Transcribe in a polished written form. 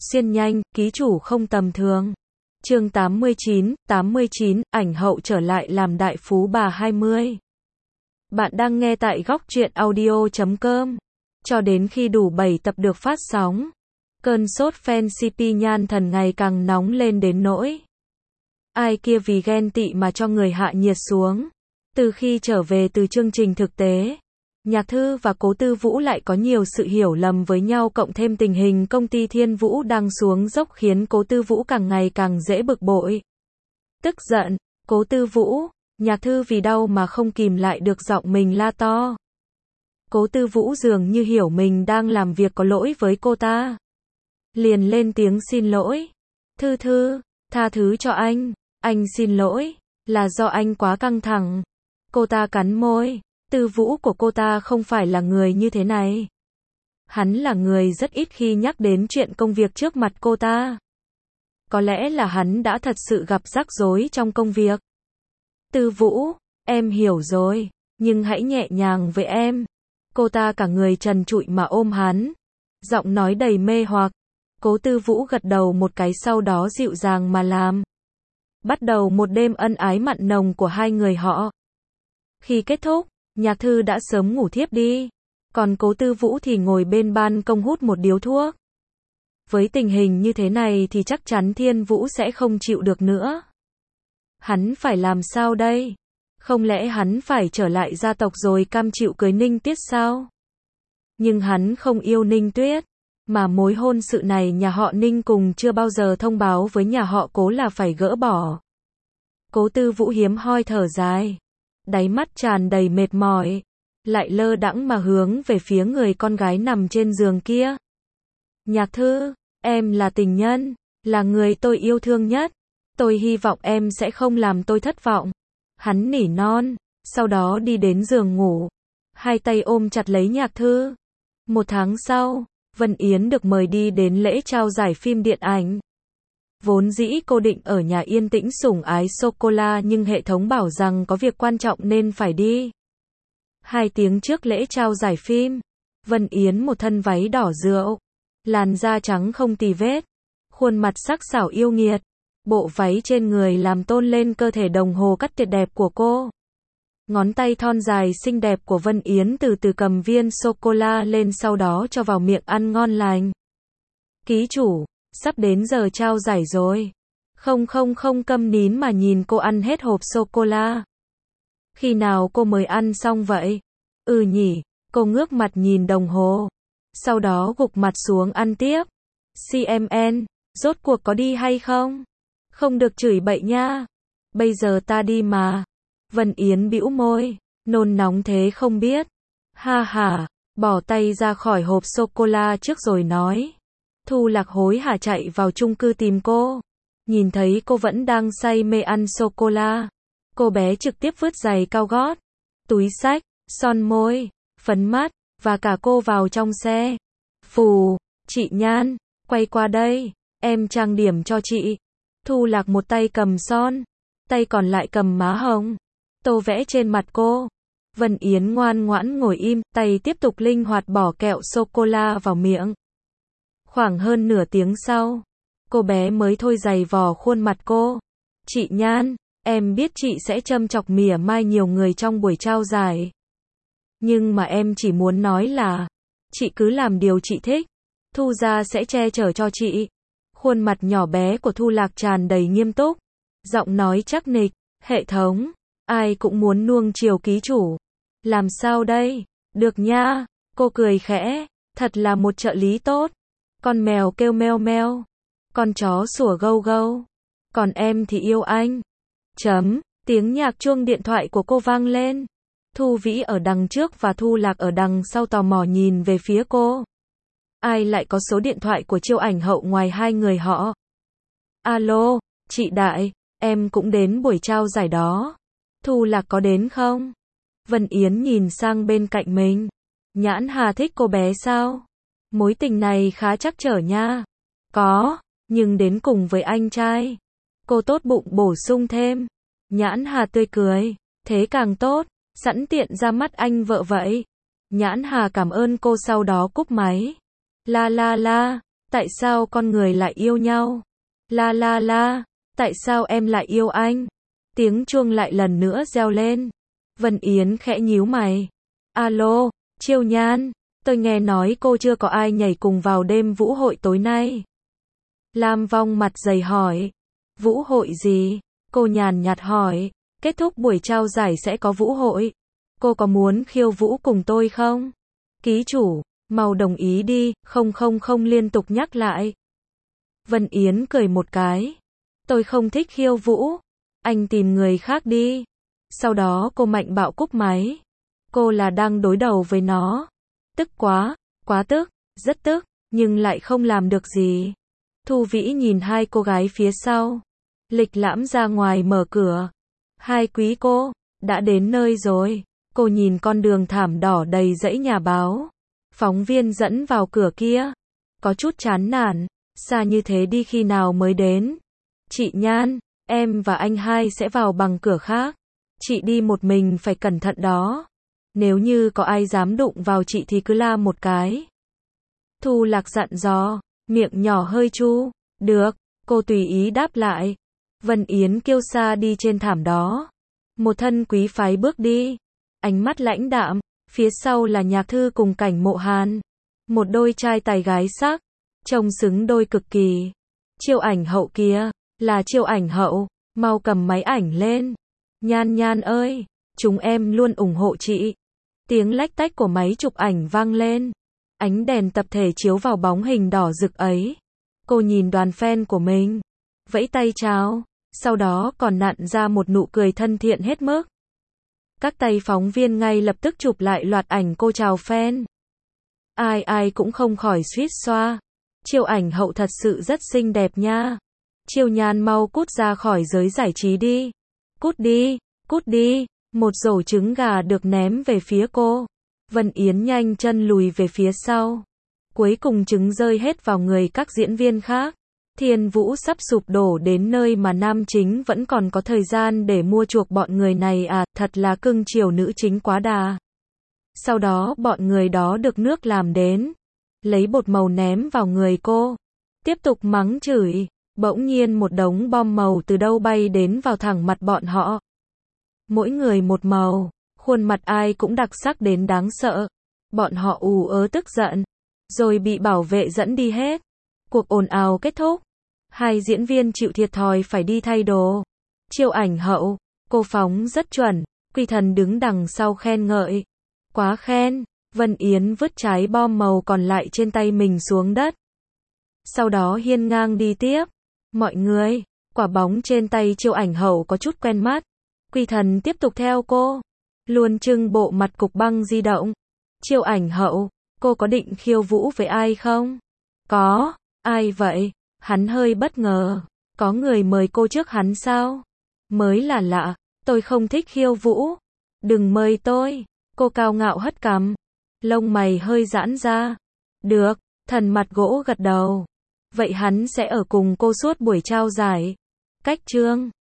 xuyên nhanh, ký chủ không tầm thường. Chương 89, ảnh hậu trở lại làm đại phú bà 20. Bạn đang nghe tại góc truyện audio.com. Cho đến khi đủ 7 tập được phát sóng, cơn sốt fan CP Nhan Thần ngày càng nóng lên đến nỗi ai kia vì ghen tị mà cho người hạ nhiệt xuống. Từ khi trở về từ chương trình thực tế, Nhạc Thư và Cố Tư Vũ lại có nhiều sự hiểu lầm với nhau, cộng thêm tình hình công ty Thiên Vũ đang xuống dốc khiến Cố Tư Vũ càng ngày càng dễ bực bội. Tức giận, Cố Tư Vũ, Nhạc Thư vì đau mà không kìm lại được giọng mình la to. Cố Tư Vũ dường như hiểu mình đang làm việc có lỗi với cô ta, liền lên tiếng xin lỗi. Thư, tha thứ cho anh xin lỗi, là do anh quá căng thẳng. Cô ta cắn môi. Tư Vũ của cô ta không phải là người như thế này. Hắn là người rất ít khi nhắc đến chuyện công việc trước mặt cô ta. Có lẽ là hắn đã thật sự gặp rắc rối trong công việc. Tư Vũ, em hiểu rồi, nhưng hãy nhẹ nhàng với em. Cô ta cả người trần trụi mà ôm hắn, giọng nói đầy mê hoặc. Cố Tư Vũ gật đầu một cái, sau đó dịu dàng mà làm. Bắt đầu một đêm ân ái mặn nồng của hai người họ. Khi kết thúc, Nhạc Thư đã sớm ngủ thiếp đi, còn Cố Tư Vũ thì ngồi bên ban công hút một điếu thuốc. Với tình hình như thế này thì chắc chắn Thiên Vũ sẽ không chịu được nữa. Hắn phải làm sao đây? Không lẽ hắn phải trở lại gia tộc rồi cam chịu cưới Ninh Tuyết sao? Nhưng hắn không yêu Ninh Tuyết, mà mối hôn sự này nhà họ Ninh cùng chưa bao giờ thông báo với nhà họ Cố là phải gỡ bỏ. Cố Tư Vũ hiếm hoi thở dài, đáy mắt tràn đầy mệt mỏi, lại lơ đãng mà hướng về phía người con gái nằm trên giường kia. Nhạc Thư, em là tình nhân, là người tôi yêu thương nhất. Tôi hy vọng em sẽ không làm tôi thất vọng. Hắn nỉ non, sau đó đi đến giường ngủ, hai tay ôm chặt lấy Nhạc Thư. Một tháng sau, Vân Yến được mời đi đến lễ trao giải phim điện ảnh. Vốn dĩ cô định ở nhà yên tĩnh sủng ái sô-cô-la, nhưng hệ thống bảo rằng có việc quan trọng nên phải đi. 2 tiếng trước lễ trao giải phim, Vân Yến một thân váy đỏ rượu, làn da trắng không tì vết, khuôn mặt sắc sảo yêu nghiệt. Bộ váy trên người làm tôn lên cơ thể đồng hồ cắt tuyệt đẹp của cô. Ngón tay thon dài xinh đẹp của Vân Yến từ từ cầm viên sô-cô-la lên, sau đó cho vào miệng ăn ngon lành. Ký chủ, sắp đến giờ trao giải rồi. Không câm nín mà nhìn cô ăn hết hộp sô-cô-la. Khi nào cô mới ăn xong vậy? Nhỉ, cô ngước mặt nhìn đồng hồ, sau đó gục mặt xuống ăn tiếp. CMN, rốt cuộc có đi hay không? Không được chửi bậy nha. Bây giờ ta đi mà. Vân Yến bĩu môi, nôn nóng thế không biết. Ha, bỏ tay ra khỏi hộp sô-cô-la trước rồi nói. Thu Lạc hối hả chạy vào chung cư tìm cô. Nhìn thấy cô vẫn đang say mê ăn sô-cô-la, cô bé trực tiếp vứt giày cao gót, túi xách, son môi, phấn mắt, và cả cô vào trong xe. Phù, chị Nhan, quay qua đây, em trang điểm cho chị. Thu Lạc một tay cầm son, tay còn lại cầm má hồng, tô vẽ trên mặt cô. Vân Yến ngoan ngoãn ngồi im, tay tiếp tục linh hoạt bỏ kẹo sô-cô-la vào miệng. Khoảng hơn nửa tiếng sau, cô bé mới thôi giày vò khuôn mặt cô. Chị Nhan, em biết chị sẽ châm chọc mỉa mai nhiều người trong buổi trao giải. Nhưng mà em chỉ muốn nói là, chị cứ làm điều chị thích, Thu gia sẽ che chở cho chị. Khuôn mặt nhỏ bé của Thu Lạc tràn đầy nghiêm túc, giọng nói chắc nịch. Hệ thống, ai cũng muốn nuông chiều ký chủ. Làm sao đây? Được nha. Cô cười khẽ, thật là một trợ lý tốt. Con mèo kêu meo meo, con chó sủa gâu gâu, còn em thì yêu anh. Tiếng nhạc chuông điện thoại của cô vang lên. Thu Vĩ ở đằng trước và Thu Lạc ở đằng sau tò mò nhìn về phía cô. Ai lại có số điện thoại của Chiêu ảnh hậu ngoài hai người họ? Alo, chị Đại, em cũng đến buổi trao giải đó. Thu Lạc có đến không? Vân Yến nhìn sang bên cạnh mình. Nhãn Hà thích cô bé sao? Mối tình này khá trắc trở nha. Có, nhưng đến cùng với anh trai. Cô tốt bụng bổ sung thêm. Nhãn Hà tươi cười. Thế càng tốt, sẵn tiện ra mắt anh vợ vậy. Nhãn Hà cảm ơn cô, sau đó cúp máy. La, Tại sao con người lại yêu nhau? La la la, tại sao em lại yêu anh? Tiếng chuông lại lần nữa reo lên. Vân Yến khẽ nhíu mày. Alo, Chiêu Nhan, tôi nghe nói cô chưa có ai nhảy cùng vào đêm vũ hội tối nay. Lam Vong mặt dày hỏi. Vũ hội gì? Cô nhàn nhạt hỏi. Kết thúc buổi trao giải sẽ có vũ hội. Cô có muốn khiêu vũ cùng tôi không? Ký chủ, mau đồng ý đi, không liên tục nhắc lại. Vân Yến cười một cái. Tôi không thích khiêu vũ. Anh tìm người khác đi. Sau đó cô mạnh bạo cúp máy. Cô là đang đối đầu với nó. Tức quá, quá tức, rất tức, nhưng lại không làm được gì. Thu Vĩ nhìn hai cô gái phía sau. Lịch Lãm ra ngoài mở cửa. Hai quý cô, đã đến nơi rồi. Cô nhìn con đường thảm đỏ đầy dãy nhà báo. Phóng viên dẫn vào cửa kia. Có chút chán nản. Xa như thế đi khi nào mới đến? Chị Nhan, em và anh hai sẽ vào bằng cửa khác. Chị đi một mình phải cẩn thận đó. Nếu như có ai dám đụng vào chị thì cứ la một cái. Thu Lạc dặn dò, miệng nhỏ hơi chu. Được, cô tùy ý đáp lại. Vân Yến kiêu sa đi trên thảm đó. Một thân quý phái bước đi. Ánh mắt lãnh đạm, phía sau là Nhạc Thư cùng Cảnh Mộ Hàn. Một đôi trai tài gái sắc, trông xứng đôi cực kỳ. Chiêu Ảnh Hậu kia, là Chiêu Ảnh Hậu, mau cầm máy ảnh lên. Nhan Nhan ơi, chúng em luôn ủng hộ chị. Tiếng lách tách của máy chụp ảnh vang lên. Ánh đèn tập thể chiếu vào bóng hình đỏ rực ấy. Cô nhìn đoàn fan của mình, vẫy tay chào, sau đó còn nặn ra một nụ cười thân thiện hết mức. Các tay phóng viên ngay lập tức chụp lại loạt ảnh cô chào fan. Ai ai cũng không khỏi suýt xoa. Chiêu Ảnh Hậu thật sự rất xinh đẹp nha. Chiêu Nhan mau cút ra khỏi giới giải trí đi. Cút đi, cút đi. Một rổ trứng gà được ném về phía cô. Vân Yến nhanh chân lùi về phía sau. Cuối cùng trứng rơi hết vào người các diễn viên khác. Thiên Vũ sắp sụp đổ đến nơi mà nam chính vẫn còn có thời gian để mua chuộc bọn người này à, thật là cưng chiều nữ chính quá đà. Sau đó bọn người đó được nước làm đến. Lấy bột màu ném vào người cô. Tiếp tục mắng chửi. Bỗng nhiên một đống bom màu từ đâu bay đến vào thẳng mặt bọn họ. Mỗi người một màu. Khuôn mặt ai cũng đặc sắc đến đáng sợ. Bọn họ ù ớ tức giận. Rồi bị bảo vệ dẫn đi hết. Cuộc ồn ào kết thúc. Hai diễn viên chịu thiệt thòi phải đi thay đồ. Chiêu Ảnh Hậu, cô phóng rất chuẩn. Quy Thần đứng đằng sau khen ngợi. Quá khen. Vân Yến vứt trái bom màu còn lại trên tay mình xuống đất. Sau đó hiên ngang đi tiếp. Mọi người, quả bóng trên tay Chiêu Ảnh Hậu có chút quen mắt. Quy Thần tiếp tục theo cô. Luôn trưng bộ mặt cục băng di động. Chiêu Ảnh Hậu, cô có định khiêu vũ với ai không? Có. Ai vậy? Hắn hơi bất ngờ. Có người mời cô trước hắn sao? Mới là lạ. Tôi không thích khiêu vũ. Đừng mời tôi. Cô cao ngạo hất cằm. Lông mày hơi giãn ra. Được. Thần mặt gỗ gật đầu. Vậy hắn sẽ ở cùng cô suốt buổi trao giải. Cách chương